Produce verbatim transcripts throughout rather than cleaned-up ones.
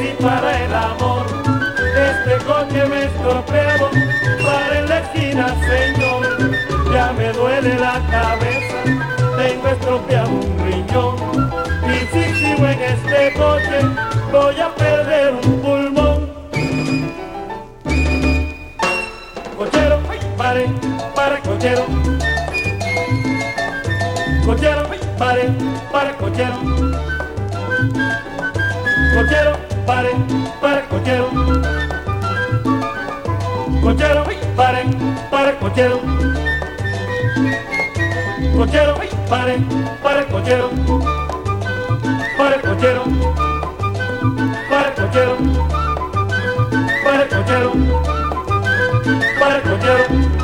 y para el amor. Este coche me estropeó, para en la esquina, señor. Ya me duele la cabeza, tengo estropeado un riñón. Y si sigo en este coche, voy a perder un pulmón. Cochero, pare, pare, cochero. Cochero, pare, pare, cochero. Cochero, pare, pare, cochero. Cochero, pare, pare, cochero. Cochero, pare, pare, cochero. Pare, cochero. Pare, cochero. Pare, cochero. Pare, cochero.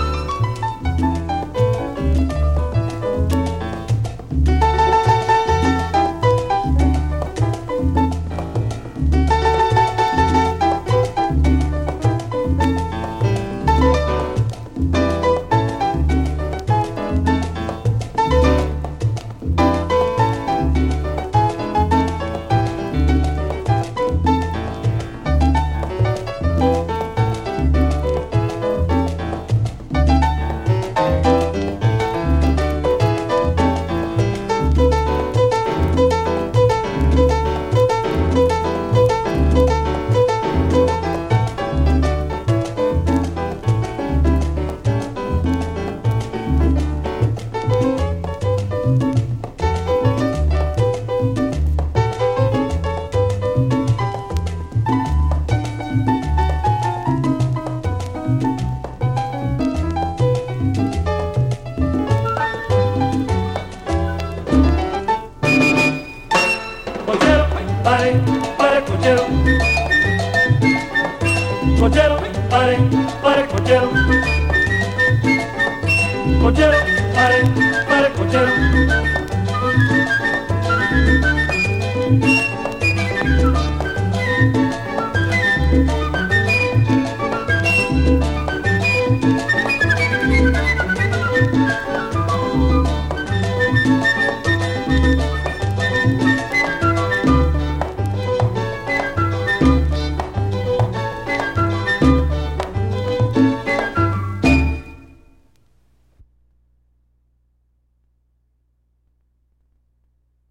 Pare, pare, cochero. Cochero, pare, pare, cochero. Cochero, pare, pare, cochero.